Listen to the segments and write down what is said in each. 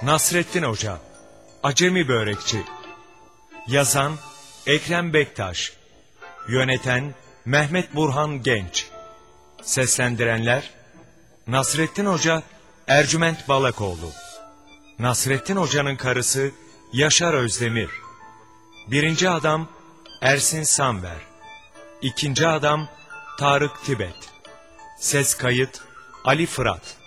Nasrettin Hoca, Acemi Börekçi. Yazan Ekrem Bektaş. Yöneten Mehmet Burhan Genç. Seslendirenler Nasrettin Hoca, Ercüment Balakoğlu. Nasrettin Hoca'nın karısı Yaşar Özdemir. Birinci adam Ersin Samver. İkinci adam Tarık Tibet. Ses kayıt Ali Fırat.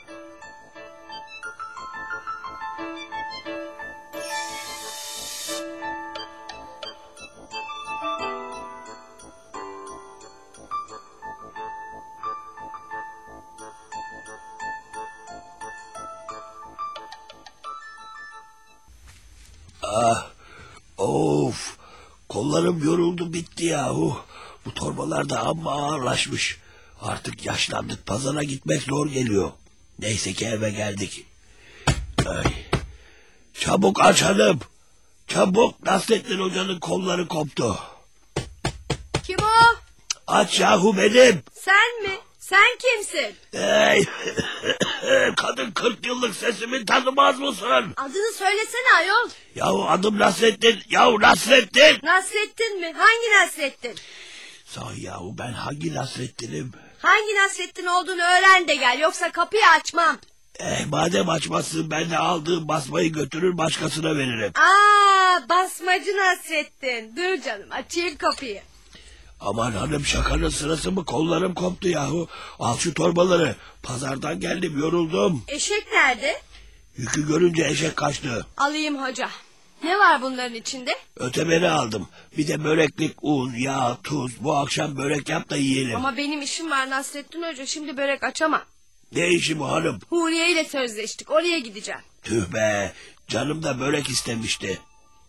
Of, kollarım yoruldu bitti yahu. Bu torbalar da amma ağırlaşmış. Artık yaşlandık, pazara gitmek zor geliyor. Neyse ki eve geldik. Ay. Çabuk aç hanım. Çabuk, Nasrettin Hoca'nın kolları koptu. Kim o? Aç yahu, benim. Sen mi? Sen kimsin? Ey, kadın 40 yıllık sesimi tanımaz mısın? Adını söylesene ayol. Yahu adım Nasrettin. Yahu Nasrettin. Nasrettin mi? Hangi Nasrettin? Sahi yahu, ben hangi Nasrettin'im? Hangi Nasrettin olduğunu öğren de gel, yoksa kapıyı açmam. Madem açmazsın, ben de aldığım basmayı götürür başkasına veririm. Basmacı Nasrettin. Dur canım, açayım kapıyı. Aman hanım, şakanın sırası mı? Kollarım koptu yahu. Al şu torbaları. Pazardan geldim, yoruldum. Eşek nerede? Yükü görünce eşek kaçtı. Alayım hoca. Ne var bunların içinde? Ötemeri aldım. Bir de böreklik un, yağ, tuz. Bu akşam börek yap da yiyelim. Ama benim işim var Nasrettin Hoca. Şimdi börek açamam. Ne işi bu hanım? Huriye ile sözleştik. Oraya gideceğim. Tüh be. Canım da börek istemişti.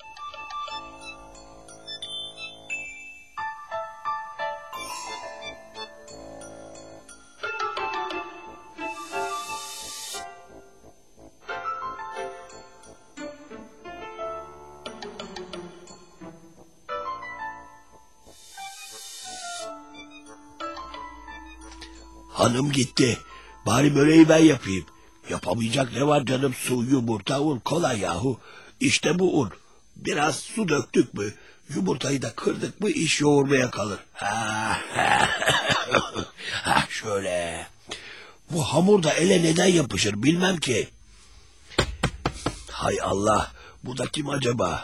Hanım gitti. Bari böreği ben yapayım. Yapamayacak ne var canım? Su, yumurta, un kolay yahu. İşte bu un. Biraz su döktük mü, yumurtayı da kırdık mı iş yoğurmaya kalır. Şöyle. Bu hamur da ele neden yapışır bilmem ki. Hay Allah, bu da kim acaba?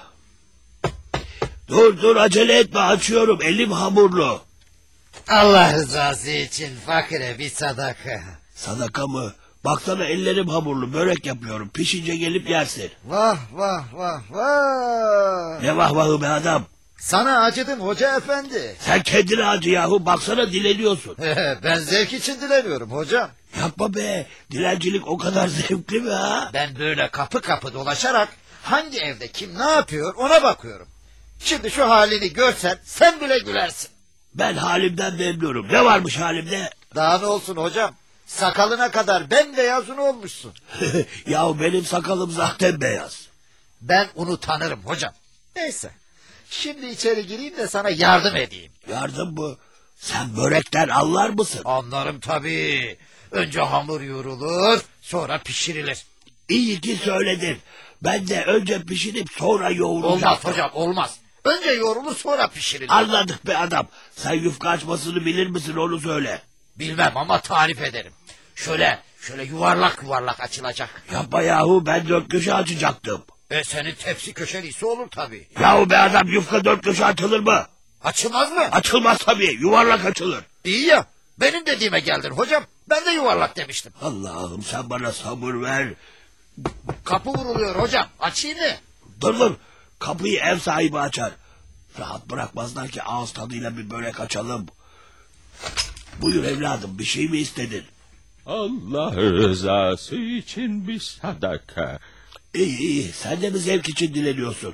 Dur acele etme, açıyorum, elim hamurlu. Allah rızası için fakire bir sadaka. Sadaka mı? Baksana, ellerim hamurlu, börek yapıyorum. Pişince gelip yersin. Vah vah vah vah. Ne vah vahı be adam? Sana acıdım hoca efendi. Sen kendine acı yahu, baksana dileniyorsun. Ben zevk için dileniyorum hocam. Yapma be, dilencilik o kadar zevkli mi ha? Ben böyle kapı kapı dolaşarak hangi evde kim ne yapıyor ona bakıyorum. Şimdi şu halini görsen sen bile gülersin. Ben halimden memnunum. Ne varmış halimde? Daha ne olsun hocam? Sakalına kadar bembeyaz un olmuşsun. Yahu benim sakalım zaten beyaz. Ben onu tanırım hocam. Neyse. Şimdi içeri gireyim de sana yardım edeyim. Yardım mı? Sen börekten anlar mısın? Anlarım tabii. Önce hamur yoğrulur, sonra pişirilir. İyi ki söyledin. Ben de önce pişirip sonra yoğuracağım. Olmaz hocam, olmaz. Önce yoğrulur, sonra pişirilir. Anladık be adam. Sen yufka açmasını bilir misin, onu söyle. Bilmem ama tarif ederim. Şöyle yuvarlak yuvarlak açılacak. Yapma yahu, ben 4 köşe açacaktım. Senin tepsi köşelisi olur tabii. Yahu be adam, yufka 4 köşe açılır mı? Açılmaz mı? Açılmaz tabii, yuvarlak açılır. İyi ya, benim dediğime geldin hocam. Ben de yuvarlak demiştim. Allah'ım, sen bana sabır ver. Kapı vuruluyor hocam, açayım mı? Dur, kapıyı ev sahibi açar. Rahat bırakmazlar ki ağız tadıyla bir börek açalım. Buyur evladım, bir şey mi istedin? Allah rızası için bir sadaka. İyi, sen de mi zevk için dileniyorsun?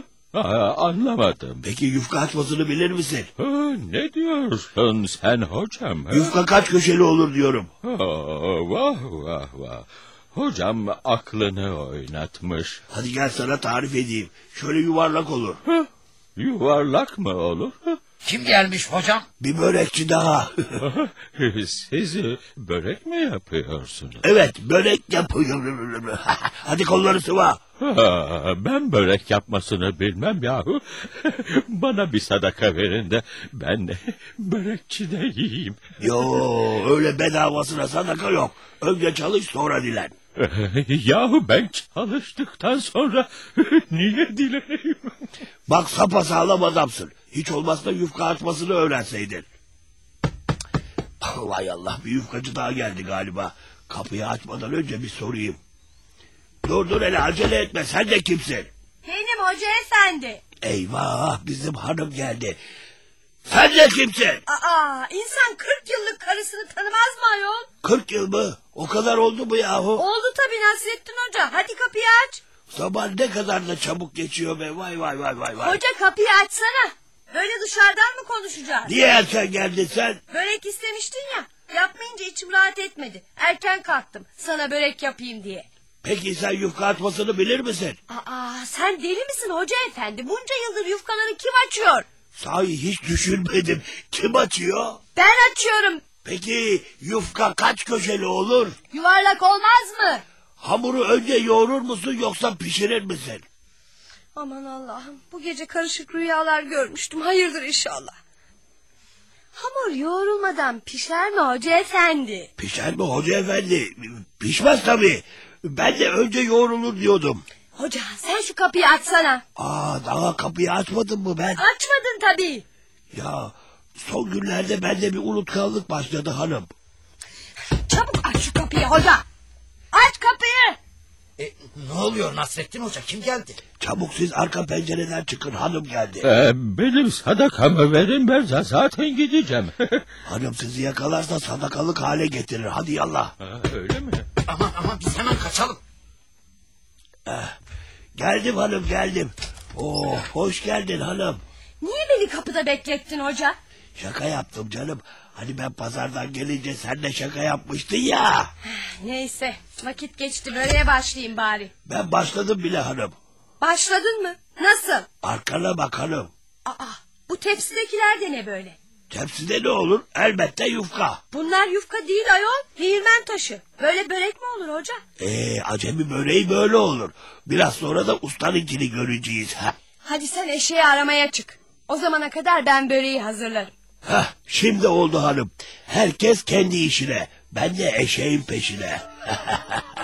Anlamadım. Peki yufka açmasını bilir misin? Ne diyorsun sen hocam? Yufka kaç köşeli olur diyorum. Vah vah vah. Hocam aklını oynatmış. Hadi gel sana tarif edeyim. Şöyle yuvarlak olur. Yuvarlak mı olur? Kim gelmiş hocam? Bir börekçi daha. Siz börek mi yapıyorsunuz? Evet, börek yapıyor. Hadi kolları sıva. Ben börek yapmasını bilmem yahu. Bana bir sadaka verin de ben de börekçide yiyeyim. Yo, öyle bedavasına sadaka yok. Önce çalış sonra dilen. Yahu ben çalıştıktan sonra niye dileyim? Bak sapasağlam adamsın. Hiç olmazsa yufka açmasını öğrenseydin. Vay Allah, bir yufkacı daha geldi galiba. Kapıyı açmadan önce bir sorayım. Dur hele, acele etme, sen de kimsin? Benim hoca efendi. Eyvah, bizim hanım geldi. Sen de kimsin? Aa, insan 40 yıllık karısını tanımaz mı ayol? 40 yıl mı? O kadar oldu mu yahu? Oldu tabii Nasrettin Hoca. Hadi kapıyı aç. Zaman ne kadar da çabuk geçiyor be, vay vay vay vay. Hoca kapıyı açsana. Böyle dışarıdan mı konuşacağız? Niye erken geldin sen? Börek istemiştin ya. Yapmayınca içim rahat etmedi. Erken kalktım sana börek yapayım diye. Peki sen yufka açmasını bilir misin? Aa, sen deli misin hoca efendi? Bunca yıldır yufkaları kim açıyor? Sahi hiç düşünmedim. Kim açıyor? Ben açıyorum. Peki yufka kaç köşeli olur? Yuvarlak olmaz mı? Hamuru önce yoğurur musun yoksa pişirir misin? Aman Allah'ım, bu gece karışık rüyalar görmüştüm. Hayırdır inşallah. Hamur yoğrulmadan pişer mi hoca efendi? Pişer mi hoca efendi? Pişmez tabii. Ben de önce yoğrulur diyordum. Hoca sen şu kapıyı açsana. Daha kapıyı açmadın mı ben? Açmadın tabii. Ya son günlerde bende bir unutkanlık başladı hanım. Çabuk aç şu kapıyı hoca. Aç kapıyı. Ne oluyor Nasrettin Hoca, kim geldi? Çabuk siz arka pencereden çıkın, hanım geldi. Benim sadakamı verin, ben zaten gideceğim. Hanım sizi yakalarsa sadakalık hale getirir. Hadi yallah. Öyle mi? Aman biz hemen kaçalım. Geldim hanım, geldim. Hoş geldin hanım. Niye beni kapıda beklettin hoca? Şaka yaptım canım. Hani ben pazardan gelince sen de şaka yapmıştın ya. Neyse vakit geçti, böreğe başlayayım bari. Ben başladım bile hanım. Başladın mı? Nasıl? Arkana bak hanım. Aa, bu tepsidekiler de ne böyle? Tepside ne olur? Elbette yufka. Bunlar yufka değil ayol, değirmen taşı. Böyle börek mi olur hoca? Acemi böreği böyle olur. Biraz sonra da ustanınkini göreceğiz. Hadi sen eşeği aramaya çık. O zamana kadar ben böreği hazırlarım. Şimdi oldu hanım. Herkes kendi işine. Ben de eşeğin peşine.